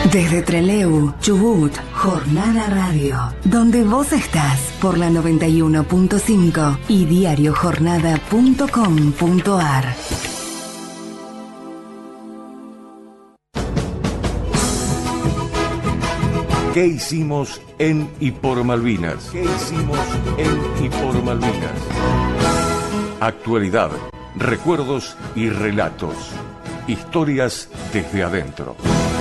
Desde Trelew, Chubut, Jornada Radio, donde vos estás por la 91.5 y diariojornada.com.ar. ¿Qué hicimos en y por Malvinas? ¿Qué hicimos en y por Malvinas? Actualidad, recuerdos y relatos. Historias desde adentro.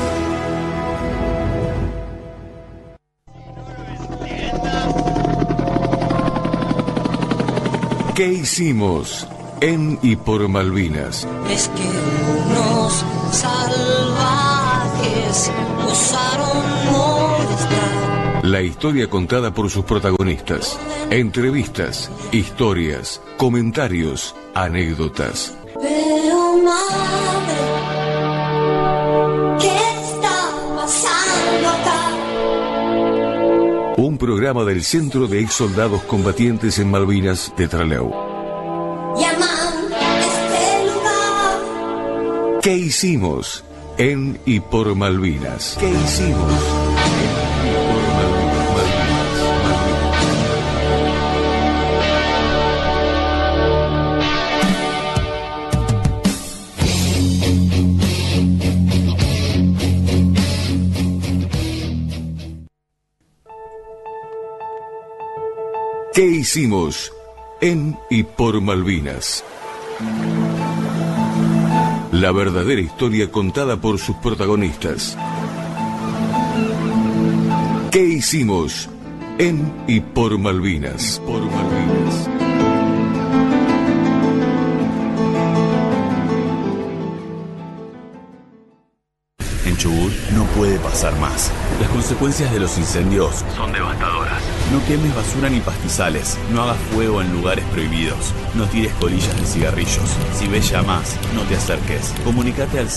¿Qué hicimos en y por Malvinas? Es que unos salvajes usaron molestar. La historia contada por sus protagonistas. Entrevistas, historias, comentarios, anécdotas. Pero madre, ¿qué está pasando acá? Un programa del Centro de Ex Soldados Combatientes en Malvinas de Trelew. Llaman este lugar. ¿Qué hicimos en y por Malvinas? ¿Qué hicimos en y por ¿Qué hicimos en y por Malvinas? La verdadera historia contada por sus protagonistas. ¿Qué hicimos en y por Malvinas? Por Malvinas. En Chubut no puede pasar más. Las consecuencias de los incendios son devastadoras. No quemes basura ni pastizales. No hagas fuego en lugares prohibidos. No tires colillas de cigarrillos. Si ves llamas, no te acerques. Comunicate al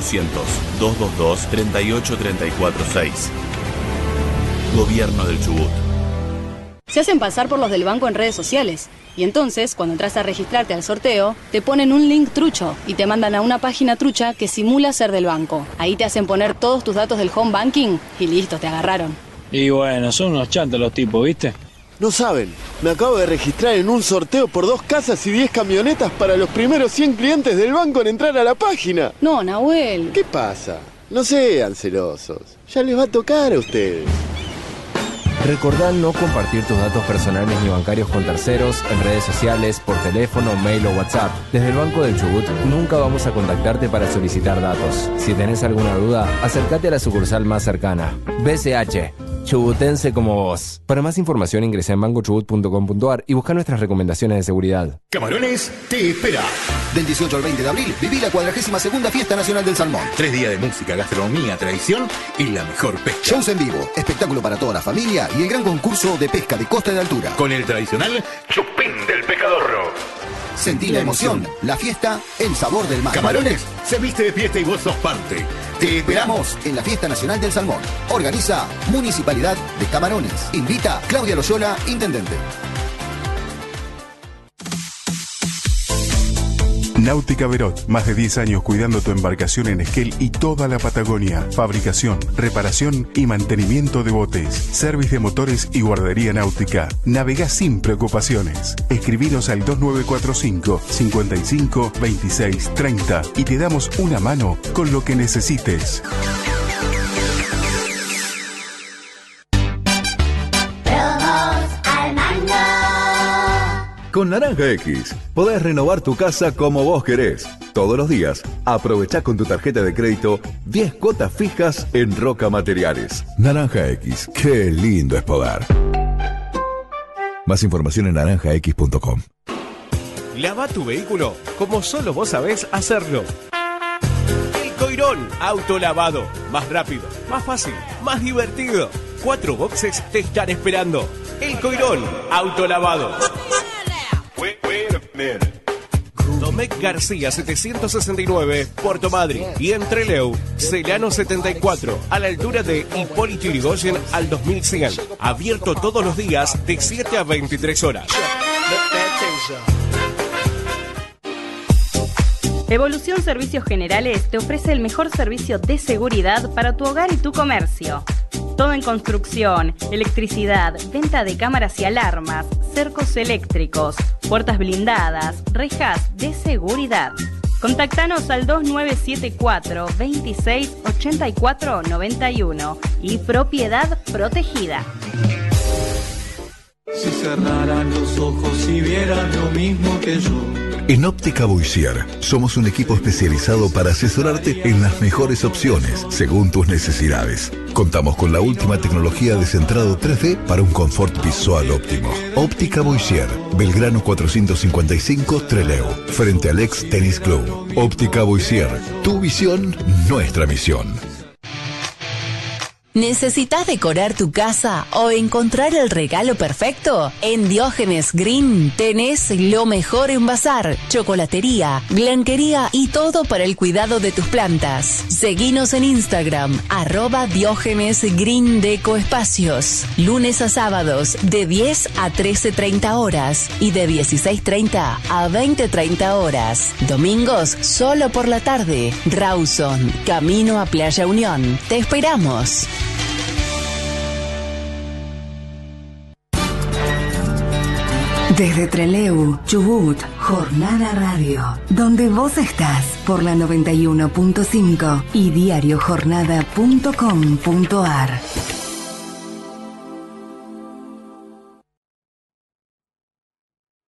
0800-222-38346. Gobierno del Chubut. Se hacen pasar por los del banco en redes sociales. Y entonces, cuando entras a registrarte al sorteo, te ponen un link trucho y te mandan a una página trucha que simula ser del banco. Ahí te hacen poner todos tus datos del home banking y listo, te agarraron. Y bueno, son unos chantos los tipos, ¿viste? No saben, me acabo de registrar en un sorteo por 2 casas y 10 camionetas para los primeros 100 clientes del banco en entrar a la página. No, Nahuel. ¿Qué pasa? No sean celosos, ya les va a tocar a ustedes. Recordá no compartir tus datos personales ni bancarios con terceros, en redes sociales, por teléfono, mail o WhatsApp. Desde el Banco del Chubut nunca vamos a contactarte para solicitar datos. Si tenés alguna duda, acércate a la sucursal más cercana. BCH, chubutense como vos. Para más información ingresa en bancochubut.com.ar y busca nuestras recomendaciones de seguridad. Camarones te espera. Del 18 al 20 de abril viví la 42ª Fiesta Nacional del Salmón. 3 días de música, gastronomía, tradición y la mejor pesca. Shows en vivo, espectáculo para toda la familia y el gran concurso de pesca de costa y de altura. Con el tradicional Chupín del Pescadorro. Sentí la emoción, la fiesta, el sabor del mar. Camarones se viste de fiesta y vos sos parte. Te esperamos en la Fiesta Nacional del Salmón. Organiza Municipalidad de Camarones. Invita Claudia Loyola, Intendente. Náutica Verot, más de 10 años cuidando tu embarcación en Esquel y toda la Patagonia. Fabricación, reparación y mantenimiento de botes, servicio de motores y guardería náutica. Navegá sin preocupaciones. Escribinos al 2945 55 26 30 y te damos una mano con lo que necesites. Con Naranja X podés renovar tu casa como vos querés. Todos los días, aprovechá con tu tarjeta de crédito 10 cuotas fijas en Roca Materiales. Naranja X, qué lindo es poder. Más información en naranjax.com. Lava tu vehículo como solo vos sabés hacerlo. El Coirón Autolavado. Más rápido, más fácil, más divertido. 4 boxes te están esperando. El Coirón Autolavado. Domecq García 769, Puerto Madryn. Y en Trelew, Celano 74, a la altura de Hipólito Yrigoyen al 2100. Abierto todos los días de 7 a 23 horas. Evolución Servicios Generales te ofrece el mejor servicio de seguridad para tu hogar y tu comercio. Todo en construcción, electricidad, venta de cámaras y alarmas, cercos eléctricos, puertas blindadas, rejas de seguridad. Contactanos al 2974 26 84 91 y Propiedad Protegida. Si cerraran los ojos y vieran lo mismo que yo. En Óptica Boissier somos un equipo especializado para asesorarte en las mejores opciones según tus necesidades. Contamos con la última tecnología de centrado 3D para un confort visual óptimo. Óptica Boissier, Belgrano 455 Trelew, frente al ex Tennis Club. Óptica Boissier, tu visión, nuestra misión. ¿Necesitas decorar tu casa o encontrar el regalo perfecto? En Diógenes Green tenés lo mejor en bazar, chocolatería, blanquería y todo para el cuidado de tus plantas. Seguinos en Instagram, @Diógenes Green Deco Espacios. Lunes a sábados de 10 a 13:30 horas y de 16:30 a 20:30 horas. Domingos solo por la tarde. Rawson, camino a Playa Unión. Te esperamos. Desde Trelew, Chubut, Jornada Radio, donde vos estás por la 91.5 y diariojornada.com.ar.